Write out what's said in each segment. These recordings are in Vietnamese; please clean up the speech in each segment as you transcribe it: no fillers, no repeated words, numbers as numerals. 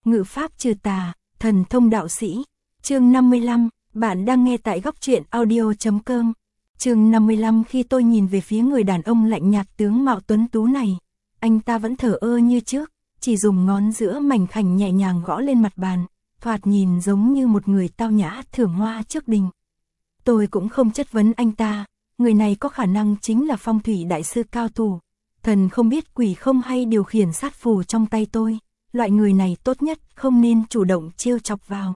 ngự pháp trừ tà, thần thông đạo sĩ. Chương 55, bạn đang nghe tại góc truyện audio.com. Chương 55. Khi tôi nhìn về phía người đàn ông lạnh nhạt tướng mạo tuấn tú này, anh ta vẫn thờ ơ như trước, chỉ dùng ngón giữa mảnh khảnh nhẹ nhàng gõ lên mặt bàn, thoạt nhìn giống như một người tao nhã thưởng hoa trước đình. Tôi cũng không chất vấn anh ta, người này có khả năng chính là phong thủy đại sư cao thủ, thần không biết quỷ không hay điều khiển sát phù trong tay tôi, loại người này tốt nhất không nên chủ động trêu chọc vào.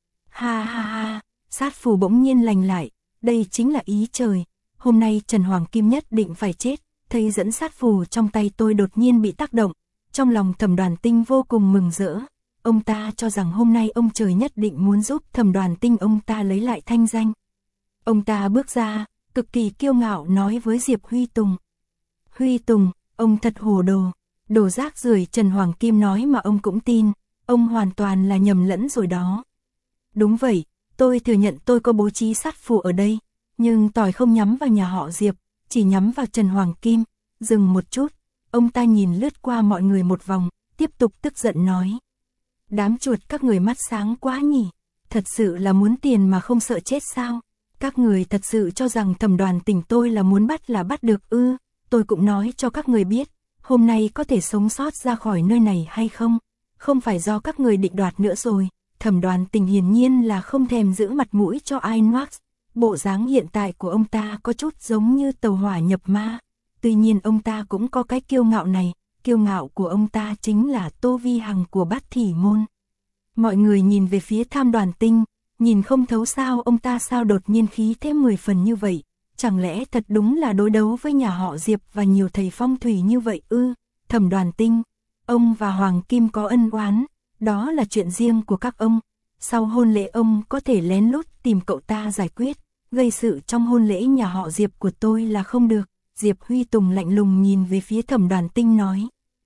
Ha ha ha, sát phù bỗng nhiên lành lại, đây chính là ý trời, hôm nay Trần Hoàng Kim nhất định phải chết. Thấy dẫn sát phù trong tay tôi đột nhiên bị tác động, trong lòng Thẩm Đoàn Tinh vô cùng mừng rỡ. Ông ta cho rằng hôm nay ông trời nhất định muốn giúp Thẩm Đoàn Tinh ông ta lấy lại thanh danh. Ông ta bước ra, cực kỳ kiêu ngạo nói với Diệp Huy Tùng. Huy Tùng, ông thật hồ đồ, đồ rác rưởi. Trần Hoàng Kim nói mà ông cũng tin, ông hoàn toàn là nhầm lẫn rồi đó. Đúng vậy, tôi thừa nhận tôi có bố trí sát phù ở đây, nhưng tỏi không nhắm vào nhà họ Diệp, chỉ nhắm vào Trần Hoàng Kim. Dừng một chút, ông ta nhìn lướt qua mọi người một vòng, tiếp tục tức giận nói. Đám chuột các người mắt sáng quá nhỉ, thật sự là muốn tiền mà không sợ chết sao? Các người thật sự cho rằng Thẩm Đoàn Tỉnh tôi là muốn bắt là bắt được ư? Tôi cũng nói cho các người biết, hôm nay có thể sống sót ra khỏi nơi này hay không? Không phải do các người định đoạt nữa rồi. Thẩm Đoàn Tỉnh hiển nhiên là không thèm giữ mặt mũi cho Inox. Bộ dáng hiện tại của ông ta có chút giống như tàu hỏa nhập ma. Tuy nhiên ông ta cũng có cái kiêu ngạo này, kiêu ngạo của ông ta chính là Tô Vi Hằng của Bát Thỉ Môn. Mọi người nhìn về phía Tham Đoàn Tinh, nhìn không thấu sao ông ta sao đột nhiên khí thế 10 phần như vậy. Chẳng lẽ thật đúng là đối đấu với nhà họ Diệp và nhiều thầy phong thủy như vậy ư? Thẩm Đoàn Tinh, ông và Hoàng Kim có ân oán, đó là chuyện riêng của các ông. Sau hôn lễ ông có thể lén lút tìm cậu ta giải quyết, gây sự trong hôn lễ nhà họ Diệp của tôi là không được. Diệp Huy Tùng lạnh lùng nhìn về phía Thẩm Đoàn Tinh nói.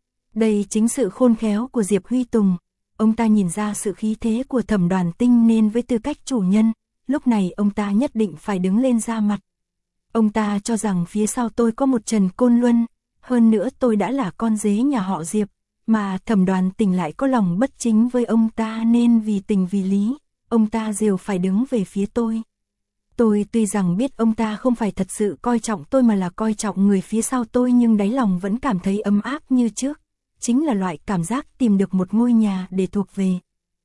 Đây chính sự khôn khéo của Diệp Huy Tùng. Ông ta nhìn ra sự khí thế của Thẩm Đoàn Tinh nên với tư cách chủ nhân, lúc này ông ta nhất định phải đứng lên ra mặt. Ông ta cho rằng phía sau tôi có một Trần Côn Luân, hơn nữa tôi đã là con dế nhà họ Diệp, mà Thẩm Đoàn Tinh lại có lòng bất chính với ông ta nên vì tình vì lý, ông ta đều phải đứng về phía tôi. Tôi tuy rằng biết ông ta không phải thật sự coi trọng tôi mà là coi trọng người phía sau tôi, nhưng đáy lòng vẫn cảm thấy ấm áp như trước. Chính là loại cảm giác tìm được một ngôi nhà để thuộc về.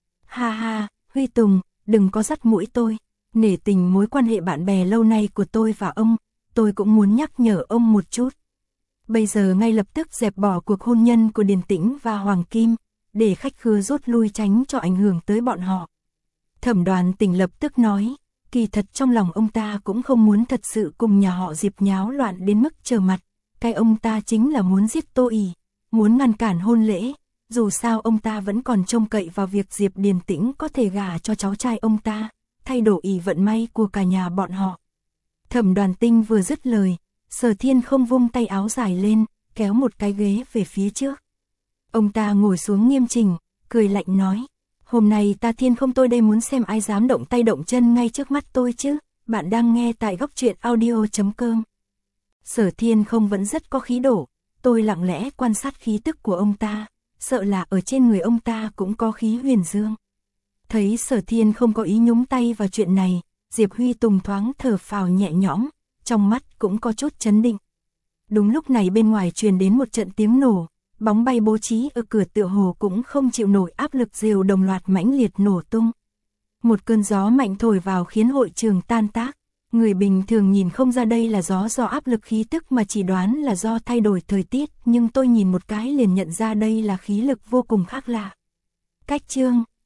Ha ha, Huy Tùng, đừng có dắt mũi tôi. Nể tình mối quan hệ bạn bè lâu nay của tôi và ông, tôi cũng muốn nhắc nhở ông một chút. Bây giờ ngay lập tức dẹp bỏ cuộc hôn nhân của Điền Tĩnh và Hoàng Kim, để khách khứa rút lui tránh cho ảnh hưởng tới bọn họ. Thẩm Đoàn Tỉnh lập tức nói. Kỳ thật trong lòng ông ta cũng không muốn thật sự cùng nhà họ Diệp nháo loạn đến mức trở mặt. Cái ông ta chính là muốn giết Tô ỉ, muốn ngăn cản hôn lễ. Dù sao ông ta vẫn còn trông cậy vào việc Diệp Điền Tĩnh có thể gả cho cháu trai ông ta, thay đổi vận may của cả nhà bọn họ. Thẩm Đoàn Tinh vừa dứt lời, Sở Thiên không vung tay áo dài lên, kéo một cái ghế về phía trước. Ông ta ngồi xuống nghiêm chỉnh, cười lạnh nói. Hôm nay ta Thiên không tôi đây muốn xem ai dám động tay động chân ngay trước mắt tôi chứ. Bạn đang nghe tại góc truyện audio.com. Sở Thiên không vẫn rất có khí độ. Tôi lặng lẽ quan sát khí tức của ông ta, sợ là ở trên người ông ta cũng có khí huyền dương. Thấy Sở Thiên không có ý nhúng tay vào chuyện này, Diệp Huy Tùng thoáng thở phào nhẹ nhõm, trong mắt cũng có chút chấn định. Đúng lúc này bên ngoài truyền đến một trận tiếng nổ. Bóng bay bố trí ở cửa tựa hồ cũng không chịu nổi áp lực rều đồng loạt mãnh liệt nổ tung. Một cơn gió mạnh thổi vào khiến hội trường tan tác. Người bình thường nhìn không ra đây là gió do áp lực khí tức mà chỉ đoán là do thay đổi thời tiết, nhưng tôi nhìn một cái liền nhận ra đây là khí lực vô cùng khác lạ. Cách chương,